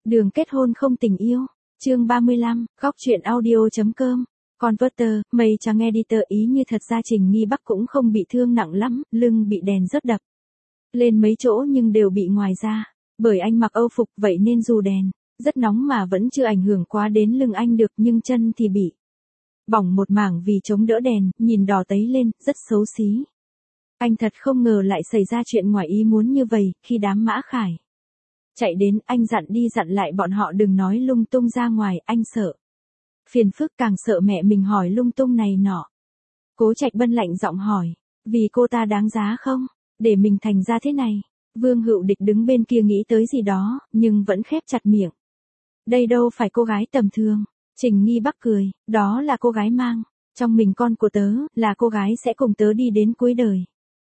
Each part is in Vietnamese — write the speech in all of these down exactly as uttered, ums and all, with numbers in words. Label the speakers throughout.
Speaker 1: Đường kết hôn không tình yêu. Chương ba mươi lăm, góc truyện audio.com. Converter, mây trắng editor ý như thật ra Trình Nghi Bắc cũng không bị thương nặng lắm, lưng bị đèn rớt đập lên mấy chỗ nhưng đều bị ngoài ra. Bởi anh mặc âu phục vậy nên dù đèn rất nóng mà vẫn chưa ảnh hưởng quá đến lưng anh được, nhưng chân thì bị bỏng một mảng vì chống đỡ đèn, nhìn đỏ tấy lên, rất xấu xí. Anh thật không ngờ lại xảy ra chuyện ngoài ý muốn như vậy. Khi đám Mã Khải chạy đến, anh dặn đi dặn lại bọn họ đừng nói lung tung ra ngoài, anh sợ phiền phức, càng sợ mẹ mình hỏi lung tung này nọ. Cố Trạch Bân lạnh giọng hỏi, vì cô ta đáng giá không, để mình thành ra thế này? Vương Hữu Địch đứng bên kia nghĩ tới gì đó, nhưng vẫn khép chặt miệng. Đây đâu phải cô gái tầm thường. Trình Nghi Bắc cười, đó là cô gái mang trong mình con của tớ, là cô gái sẽ cùng tớ đi đến cuối đời.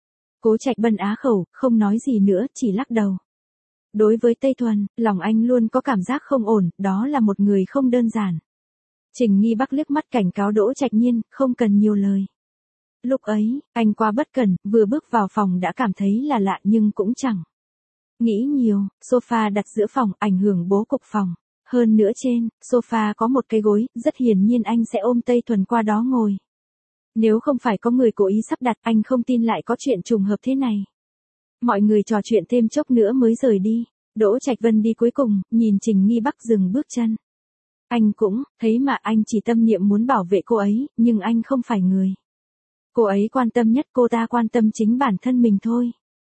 Speaker 1: Cố Trạch Bân á khẩu, không nói gì nữa, chỉ lắc đầu. Đối với Tây Thuần, lòng anh luôn có cảm giác không ổn, đó là một người không đơn giản. Trình Nghi Bắc liếc mắt cảnh cáo Đỗ Trạch Nhiên, không cần nhiều lời. Lúc ấy, anh quá bất cẩn, vừa bước vào phòng đã cảm thấy là lạ nhưng cũng chẳng nghĩ nhiều. Sofa đặt giữa phòng, ảnh hưởng bố cục phòng. Hơn nữa trên sofa có một cái gối, rất hiển nhiên anh sẽ ôm Tây Thuần qua đó ngồi. Nếu không phải có người cố ý sắp đặt, anh không tin lại có chuyện trùng hợp thế này. Mọi người trò chuyện thêm chốc nữa mới rời đi. Đỗ Trạch Vân đi cuối cùng, nhìn Trình Nghi Bắc dừng bước chân. Anh cũng thấy mà, anh chỉ tâm niệm muốn bảo vệ cô ấy, nhưng anh không phải người cô ấy quan tâm nhất, cô ta quan tâm chính bản thân mình thôi.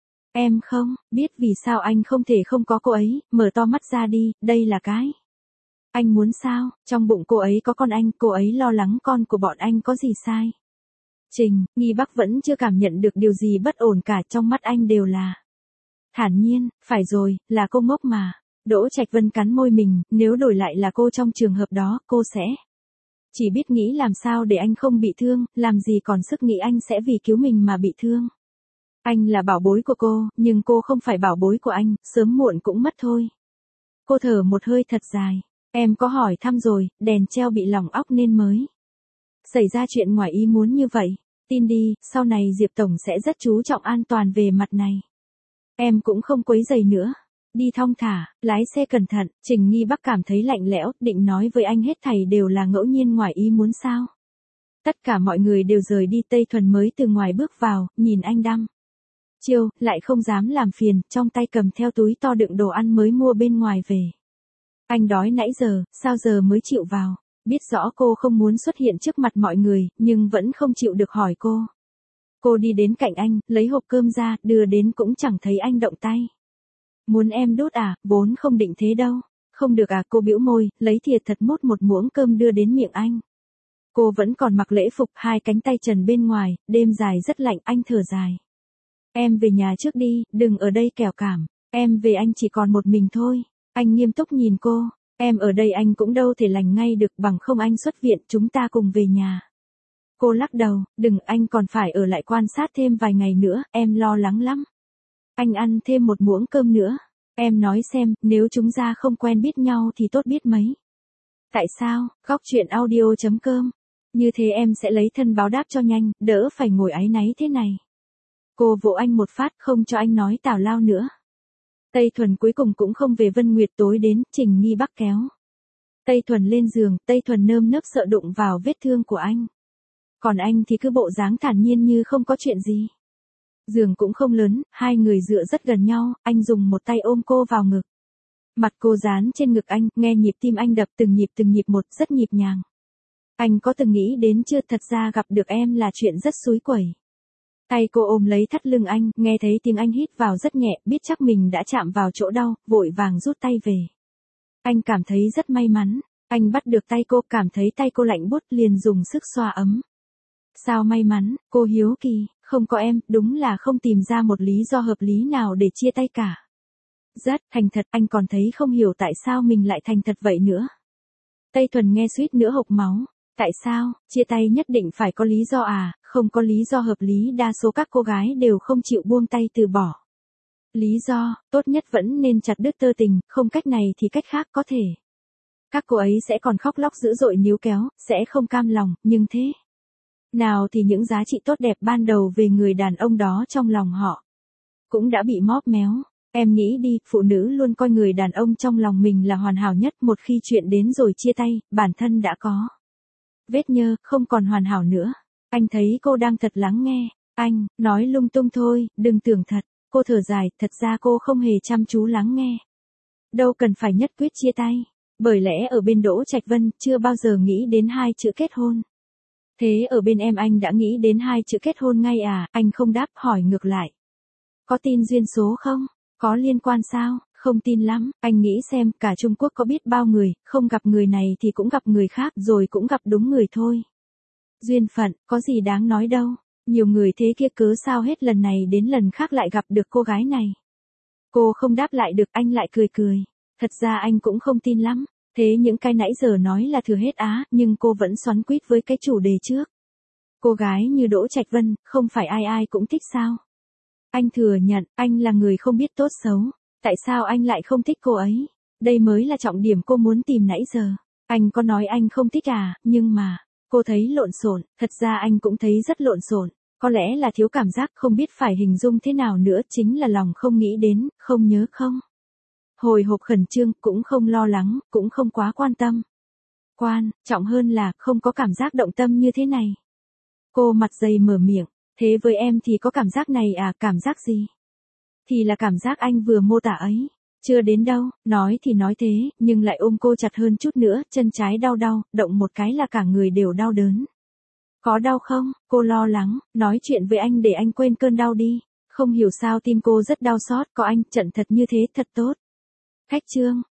Speaker 1: Em không biết vì sao anh không thể không có cô ấy. Mở to mắt ra đi, đây là cái anh muốn sao? Trong bụng cô ấy có con anh, cô ấy lo lắng con của bọn anh có gì sai. Trình Nghi Bắc vẫn chưa cảm nhận được điều gì bất ổn cả, trong mắt anh đều là thản nhiên. Phải rồi, là cô ngốc mà. Đỗ Trạch Vân cắn môi mình, nếu đổi lại là cô trong trường hợp đó, cô sẽ chỉ biết nghĩ làm sao để anh không bị thương, làm gì còn sức nghĩ anh sẽ vì cứu mình mà bị thương. Anh là bảo bối của cô, nhưng cô không phải bảo bối của anh, sớm muộn cũng mất thôi. Cô thở một hơi thật dài. Em có hỏi thăm rồi, đèn treo bị lỏng óc nên mới xảy ra chuyện ngoài ý muốn như vậy. Tin đi, sau này Diệp Tổng sẽ rất chú trọng an toàn về mặt này. Em cũng không quấy rầy nữa. Đi thong thả, lái xe cẩn thận. Trình Nghi Bắc cảm thấy lạnh lẽo, định nói với anh hết thảy đều là ngẫu nhiên ngoài ý muốn sao. Tất cả mọi người đều rời đi. Tây Thuần mới từ ngoài bước vào, nhìn anh đăm chiêu, lại không dám làm phiền, trong tay cầm theo túi to đựng đồ ăn mới mua bên ngoài về. Anh đói nãy giờ, sao giờ mới chịu vào? Biết rõ cô không muốn xuất hiện trước mặt mọi người, nhưng vẫn không chịu được hỏi cô. Cô đi đến cạnh anh, lấy hộp cơm ra, đưa đến cũng chẳng thấy anh động tay. Muốn em đút à, vốn không định thế đâu. Không được à, cô bĩu môi, lấy thìa thật mốt một muỗng cơm đưa đến miệng anh. Cô vẫn còn mặc lễ phục, hai cánh tay trần bên ngoài, đêm dài rất lạnh, anh thở dài. Em về nhà trước đi, đừng ở đây kẻo cảm. Em về anh chỉ còn một mình thôi. Anh nghiêm túc nhìn cô. Em ở đây anh cũng đâu thể lành ngay được, bằng không anh xuất viện, chúng ta cùng về nhà. Cô lắc đầu, đừng, anh còn phải ở lại quan sát thêm vài ngày nữa, em lo lắng lắm. Anh ăn thêm một muỗng cơm nữa. Em nói xem, nếu chúng ta không quen biết nhau thì tốt biết mấy. Tại sao? Góc truyện audio.com. Như thế em sẽ lấy thân báo đáp cho nhanh, đỡ phải ngồi áy náy thế này. Cô vỗ anh một phát, không cho anh nói tào lao nữa. Tây Thuần cuối cùng cũng không về. Vân Nguyệt tối đến, Trình Nghi Bắc kéo Tây Thuần lên giường, Tây Thuần nơm nớp sợ đụng vào vết thương của anh. Còn anh thì cứ bộ dáng thản nhiên như không có chuyện gì. Giường cũng không lớn, hai người dựa rất gần nhau, anh dùng một tay ôm cô vào ngực. Mặt cô dán trên ngực anh, nghe nhịp tim anh đập từng nhịp từng nhịp một, rất nhịp nhàng. Anh có từng nghĩ đến chưa, thật ra gặp được em là chuyện rất xúi quẩy. Tay cô ôm lấy thắt lưng anh, nghe thấy tiếng anh hít vào rất nhẹ, biết chắc mình đã chạm vào chỗ đau, vội vàng rút tay về. Anh cảm thấy rất may mắn, anh bắt được tay cô, cảm thấy tay cô lạnh buốt, liền dùng sức xoa ấm. Sao may mắn? Cô hiếu kỳ. Không có em, đúng là không tìm ra một lý do hợp lý nào để chia tay cả. Rất thành thật, anh còn thấy không hiểu tại sao mình lại thành thật vậy nữa. Tây Thuần nghe suýt nữa hộc máu. Tại sao, chia tay nhất định phải có lý do à, không có lý do hợp lý đa số các cô gái đều không chịu buông tay từ bỏ. Lý do, tốt nhất vẫn nên chặt đứt tơ tình, không cách này thì cách khác có thể. Các cô ấy sẽ còn khóc lóc dữ dội níu kéo, sẽ không cam lòng, nhưng thế nào thì những giá trị tốt đẹp ban đầu về người đàn ông đó trong lòng họ cũng đã bị móp méo. Em nghĩ đi, phụ nữ luôn coi người đàn ông trong lòng mình là hoàn hảo nhất, một khi chuyện đến rồi chia tay, bản thân đã có vết nhơ, không còn hoàn hảo nữa. Anh thấy cô đang thật lắng nghe. Anh, nói lung tung thôi, đừng tưởng thật. Cô thở dài, thật ra cô không hề chăm chú lắng nghe. Đâu cần phải nhất quyết chia tay. Bởi lẽ ở bên Đỗ Trạch Vân, chưa bao giờ nghĩ đến hai chữ kết hôn. Thế ở bên em anh đã nghĩ đến hai chữ kết hôn ngay à? Anh không đáp, hỏi ngược lại. Có tin duyên số không? Có liên quan sao? Không tin lắm, anh nghĩ xem, cả Trung Quốc có biết bao người, không gặp người này thì cũng gặp người khác, rồi cũng gặp đúng người thôi. Duyên phận, có gì đáng nói đâu. Nhiều người thế kia cớ sao hết lần này đến lần khác lại gặp được cô gái này. Cô không đáp lại được, anh lại cười cười. Thật ra anh cũng không tin lắm. Thế những cái nãy giờ nói là thừa hết á, nhưng cô vẫn xoắn quýt với cái chủ đề trước. Cô gái như Đỗ Trạch Vân, không phải ai ai cũng thích sao? Anh thừa nhận, anh là người không biết tốt xấu. Tại sao anh lại không thích cô ấy? Đây mới là trọng điểm cô muốn tìm nãy giờ. Anh có nói anh không thích à, nhưng mà, cô thấy lộn xộn, thật ra anh cũng thấy rất lộn xộn. Có lẽ là thiếu cảm giác, không biết phải hình dung thế nào nữa, chính là lòng không nghĩ đến, không nhớ không. Hồi hộp khẩn trương, cũng không lo lắng, cũng không quá quan tâm. Quan trọng hơn là không có cảm giác động tâm như thế này. Cô mặt dày mở miệng, thế với em thì có cảm giác này à? Cảm giác gì? Thì là cảm giác anh vừa mô tả ấy. Chưa đến đâu, nói thì nói thế, nhưng lại ôm cô chặt hơn chút nữa, chân trái đau đau, động một cái là cả người đều đau đớn. Có đau không? Cô lo lắng, nói chuyện với anh để anh quên cơn đau đi. Không hiểu sao tim cô rất đau xót, có anh, trận thật như thế, thật tốt. Khách trương,